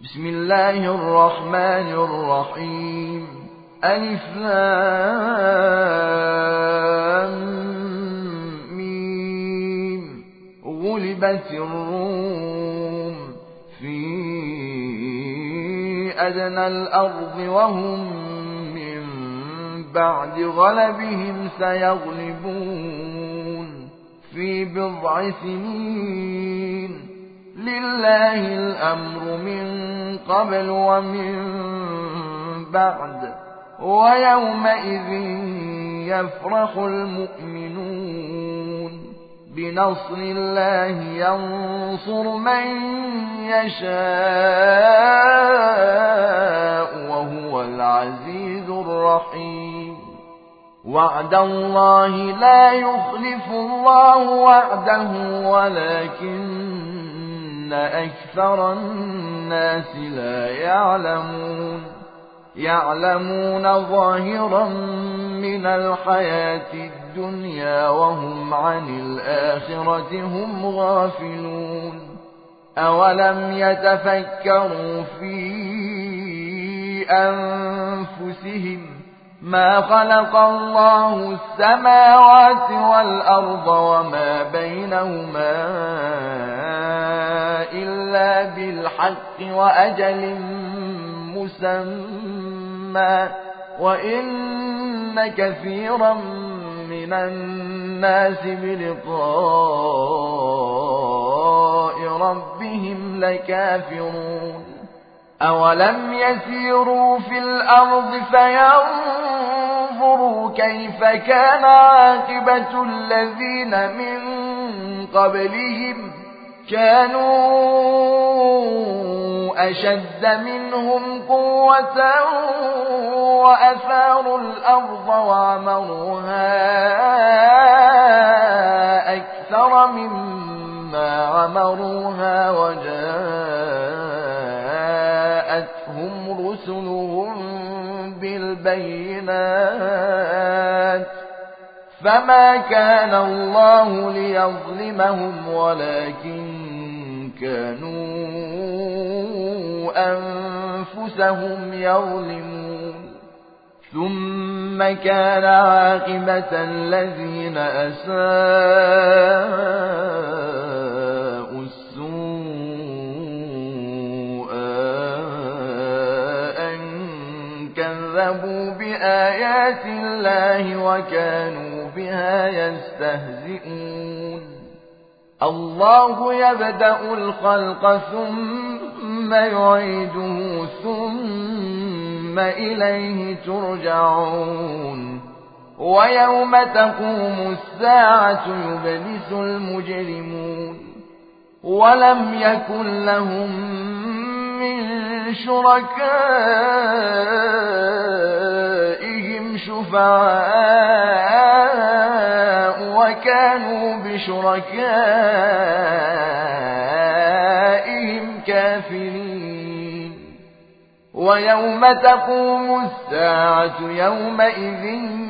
بسم الله الرحمن الرحيم. ألف لام ميم. غلبت الروم في أدنى الأرض وهم من بعد غلبهم سيغلبون في بضع سنين. لله الأمر من قبل ومن بعد ويومئذ يفرح المؤمنون. بنصر الله ينصر من يشاء وهو العزيز الرحيم. وعد الله لا يخلف الله وعده ولكن أكثر الناس لا يعلمون ظاهرا من الحياة الدنيا وهم عن الآخرة هم غافلون. أولم يتفكروا في أنفسهم ما خلق الله السماوات والأرض وما بينهما إلا بالحق وأجل مسمى وإن كثيرا من الناس بلقاء ربهم لكافرون. أولم يسيروا في الأرض فينظروا كيف كان عاقبة الذين من قبلهم كانوا أشد منهم قوة وأثاروا الأرض وعمروها أكثر مما عمروها وجاءتهم رسلهم بالبينات فما كان الله ليظلمهم ولكن كانوا أنفسهم يظلمون. ثم كان عاقبة الذين أساءوا السوء أن كذبوا بآيات الله وكانوا بها يستهزئون. الله يبدأ الخلق ثم يعيده ثم إليه ترجعون. ويوم تقوم الساعة يبلس المجرمون ولم يكن لهم من شركائهم شفعاء وكانوا بشركائهم كافرين. ويوم تقوم الساعة يومئذ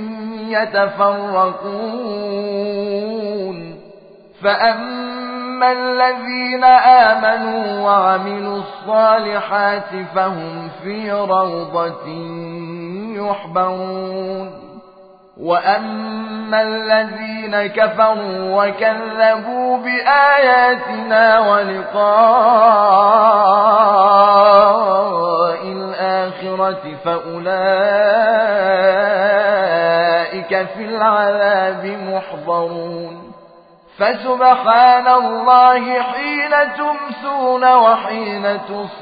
يتفرقون. فأما الذين آمنوا وعملوا الصالحات فهم في روضة يحبرون. وأما الذين كفروا وكذبوا بآياتنا ولقاء الآخرة فأولئك في العذاب محضرون. فسبحان الله حين تمسون وحين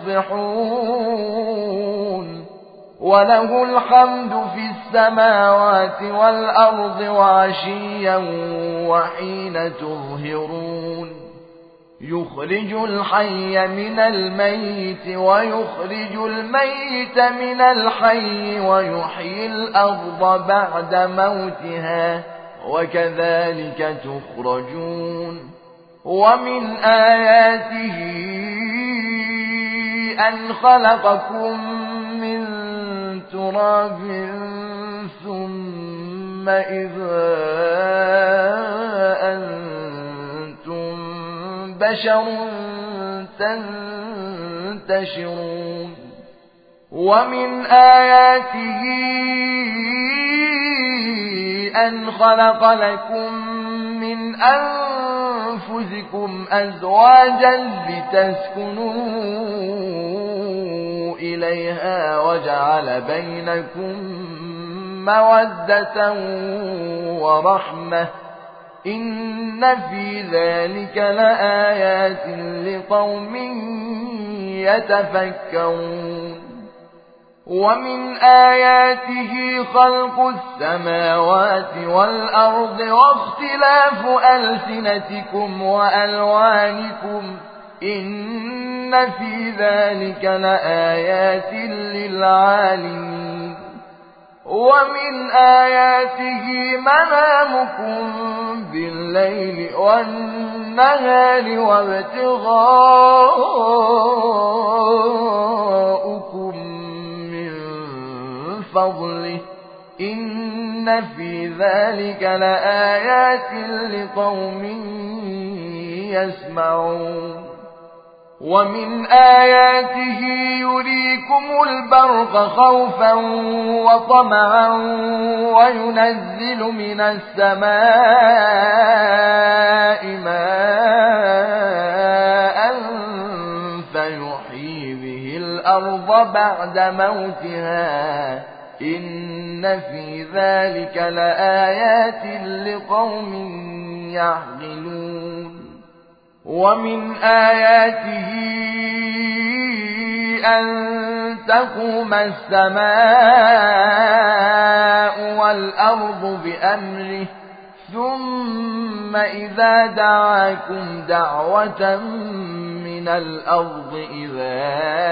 تصبحون وله الحمد في السماوات والأرض وعشيا وحين تظهرون. يخرج الحي من الميت ويخرج الميت من الحي ويحيي الأرض بعد موتها وكذلك تخرجون. ومن آياته أن خلقكم من تراب ثم إذا أنتم بشر ينتشرون ومن آياته أن خلق لكم من أنفسكم أزواجا لتسكنوا إليها وجعل بينكم مودة ورحمة إن في ذلك لآيات لقوم يتفكرون ومن آياته خلق السماوات والأرض واختلاف ألسنتكم وألوانكم إن في ذلك لآيات للعالمين ومن آياته منامكم بالليل والنهار وابتغاؤكم من فضله إن في ذلك لآيات لقوم يسمعون ومن آياته يريكم البرق خوفا وطمعا وينزل من السماء ماء فيحيي به الأرض بعد موتها إن في ذلك لآيات لقوم يعقلون ومن آياته أن تقوم السماء والأرض بأمره ثم إذا دعاكم دعوة من الأرض إذا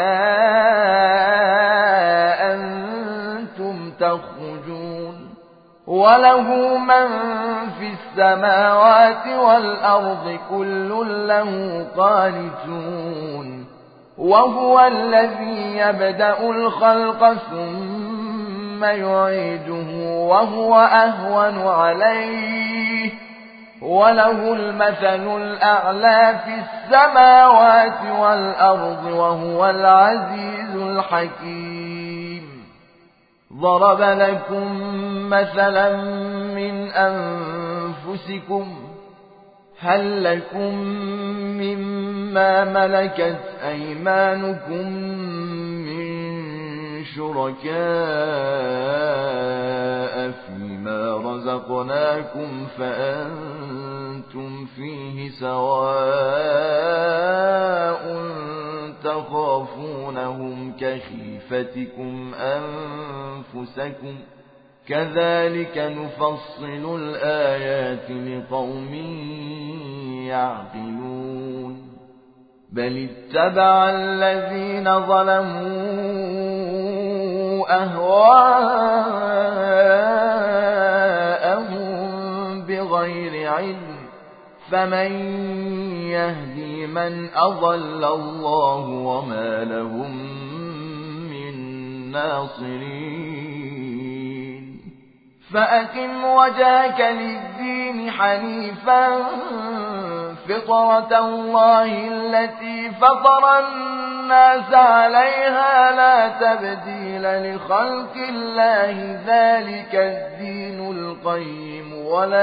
أنتم تخرجون وله من في السماوات والأرض كل له قانتون وهو الذي يبدأ الخلق ثم يعيده وهو أهون عليه وله المثل الأعلى في السماوات والأرض وهو العزيز الحكيم ضرب لكم مثلا من أنفسكم هل لكم مما ملكت أيمانكم من شركاء فيما رزقناكم فأنتم فيه سواء تخافونهم كخيفتكم أنفسكم كذلك نفصل الآيات لقوم يعقلون بل اتبع الذين ظلموا أهواءهم بغير علم فمن يهدي من أضل الله وما لهم من ناصرين فأقم وجهك للدين حنيفا فطرة الله التي فطر الناس عليها لا تبديل لخلق الله ذلك الدين القيم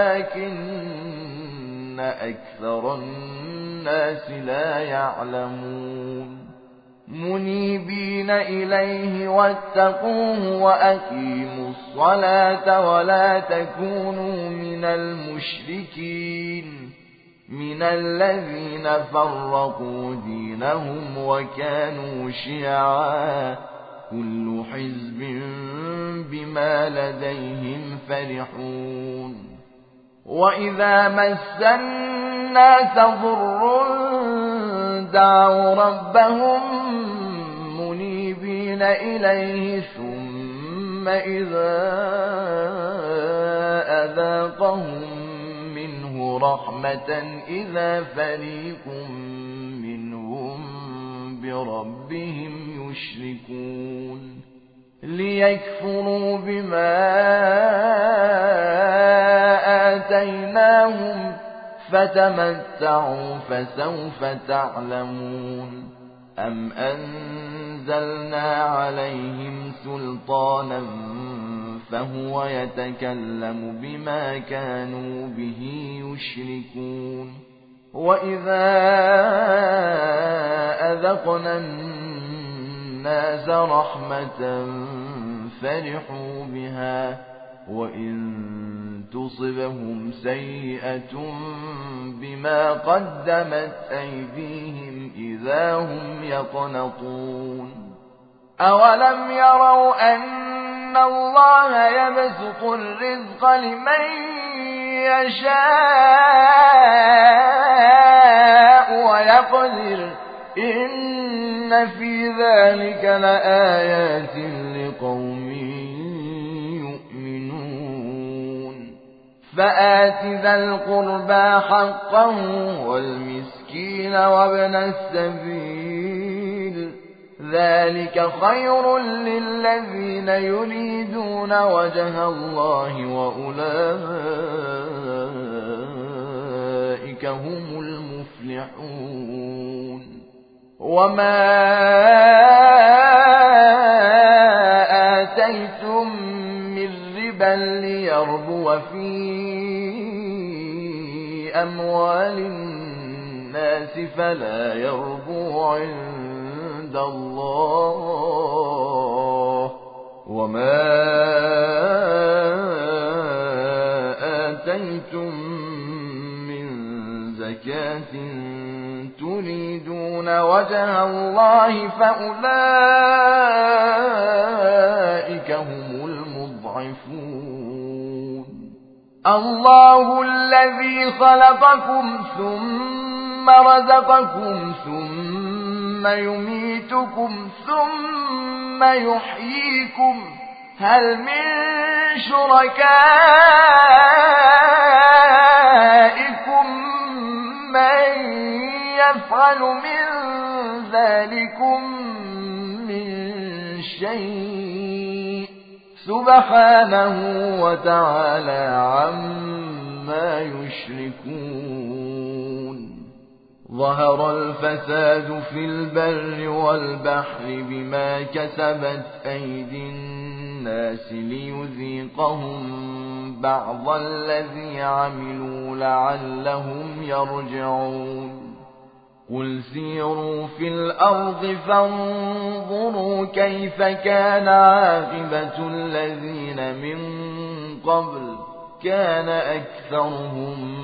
ولكن أكثر الناس لا يعلمون منيبين إليه واتقوه وأقيموا الصلاة ولا تكونوا من المشركين من الذين فرقوا دينهم وكانوا شيعا كل حزب بما لديهم فرحون وإذا مس الناس ضر دعوا ربهم منيبين إليه ثم إذا أذاقهم منه رحمة إذا فريق منهم بربهم يشركون ليكفروا بما آتيناهم فتمتعوا فسوف تعلمون أم أنزلنا عليهم سلطانا فهو يتكلم بما كانوا به يشركون وإذا أذقنا الناس رحمة فرحوا بها وإن تصبهم سيئة بما قدمت أيديهم إذا هم يقنطون أولم يروا أن الله يبسط الرزق لمن يشاء ويقدر إن في ذلك لآيات لقوم يؤمنون فآت ذا القربى حقه والمسكين وابن السبيل ذلك خير للذين يريدون وجه الله وأولئك هم المفلحون وما آتيتم من ربا ليربو في أموال الناس فلا يربو عند الله وما آتيتم من زكاة تريدون وجه الله فأولئك هم المضعفون الله الذي خلقكم ثم رزقكم ثم يميتكم ثم يحييكم هل من شركائكم من يفعل من ذلكم من شيء سبحانه وتعالى عما يشركون ظهر الفساد في البر والبحر بما كسبت أيدي الناس ليذيقهم بعض الذي عملوا لعلهم يرجعون قل سيروا في الأرض فانظروا كيف كان عاقبة الذين من قبل كان أكثرهم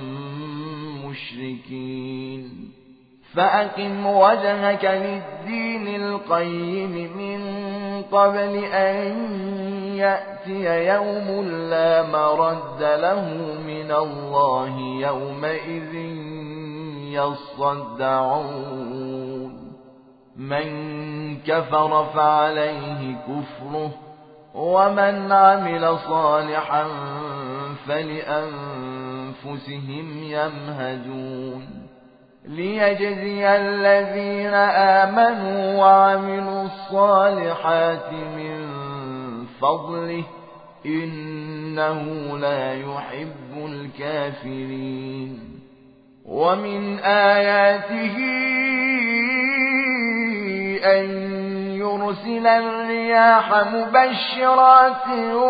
مشركين فأقم وجهك للدين القيم من قبل أن يأتي يوم لا مرد له من الله يومئذ يصدعون من كفر فعليه كفره ومن عمل صالحا فلأنفسهم يمهدون ليجزي الذين آمنوا وعملوا الصالحات من فضله إنه لا يحب الكافرين ومن آياته أن يرسل الرياح مبشرات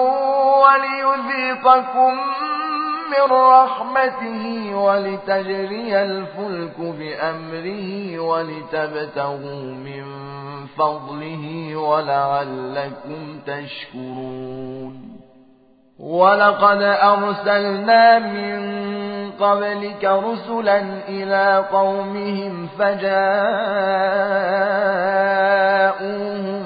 وليذيقكم من رحمته ولتجري الفلك بأمره ولتبتغوا من فضله ولعلكم تشكرون ولقد أرسلنا من قبلك رسلا إلى قومهم فجاءوهم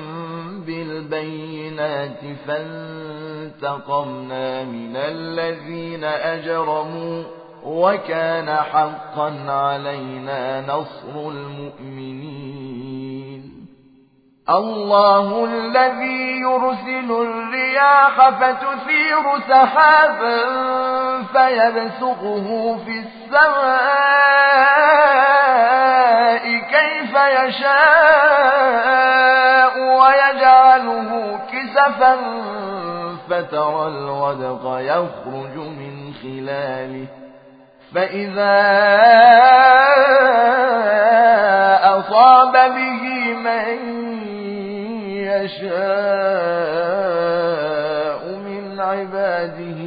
بالبينات فانتقمنا من الذين أجرموا وكان حقا علينا نصر المؤمنين الله الذي يرسل الرياح فتثير سحابا فيبسطه في السماء كيف يشاء ويجعله كسفا فترى الودق يخرج من خلاله فإذا أصاب به من يشاء من عباده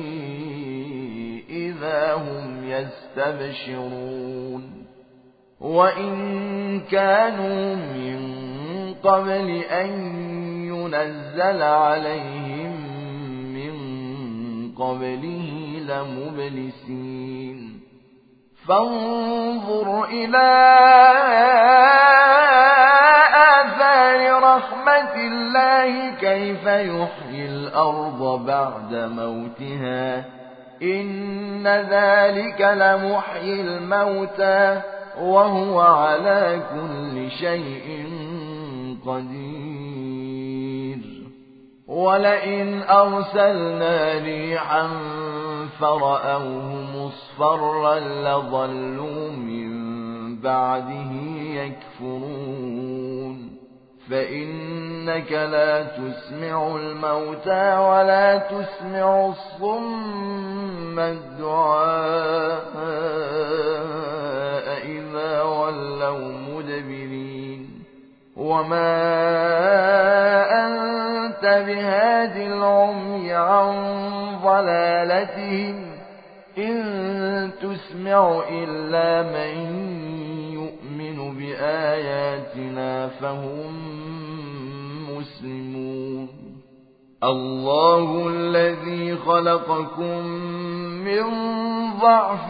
إذا هم يستبشرون وإن كانوا من قبل أن ينزل عليهم من قبله لمبلسين فانظر إلى آثار رحمة الله كيف يحيي الأرض بعد موتها إن ذلك لمحيي الموتى وهو على كل شيء قدير ولئن أرسلنا ريحا فرأوه مصفرا لظلوا من بعده يكفرون فإنك لا تسمع الموتى ولا تسمع الصم الدعاء إذا ولوا مدبرين وما أنت بهاد العمي عن ضلالتهم إن تسمع إلا من يؤمن بآياتنا فهم مسلمون الله الذي خلقكم من ضعف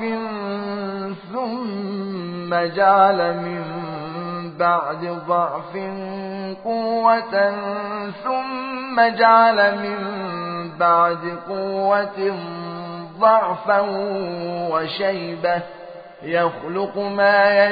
ثم جعل من بعد ضعف قوة ثم جعل من بعد قوة ضعفا وشيبة يخلق ما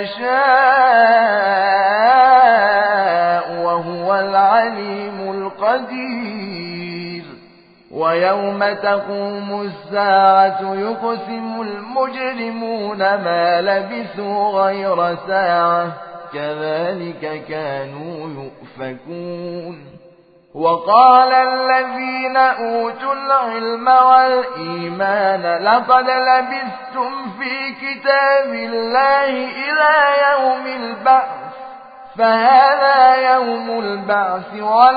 يشاء وهو العليم القدير ويوم تقوم الساعة يقسم المجرمون ما لبثوا غير ساعة كذلك كانوا يؤفكون وقال الذين أوتوا العلم والإيمان لقد لبثتم في كتاب الله إلى يوم البعث فهذا يوم البعث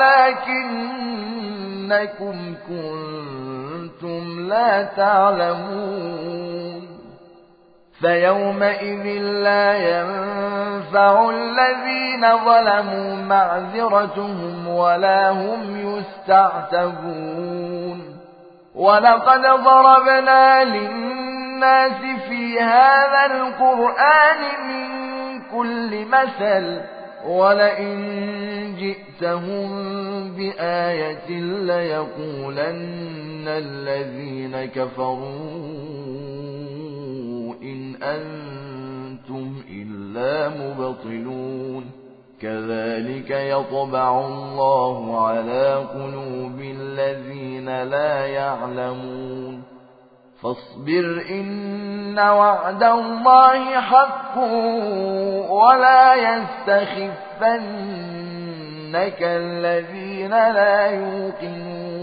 ولكنكم كنتم لا تعلمون فيومئذ لا ينفع الذين ظلموا معذرتهم ولا هم يستعتبون ولقد ضربنا للناس في هذا القرآن من كل مثل ولئن جئتهم بآية ليقولن الذين كفروا إن أنتم إلا مبطلون كذلك يطبع الله على قلوب الذين لا يعلمون فاصبر إن وعد الله حق ولا يستخفنك الذين لا يوقنون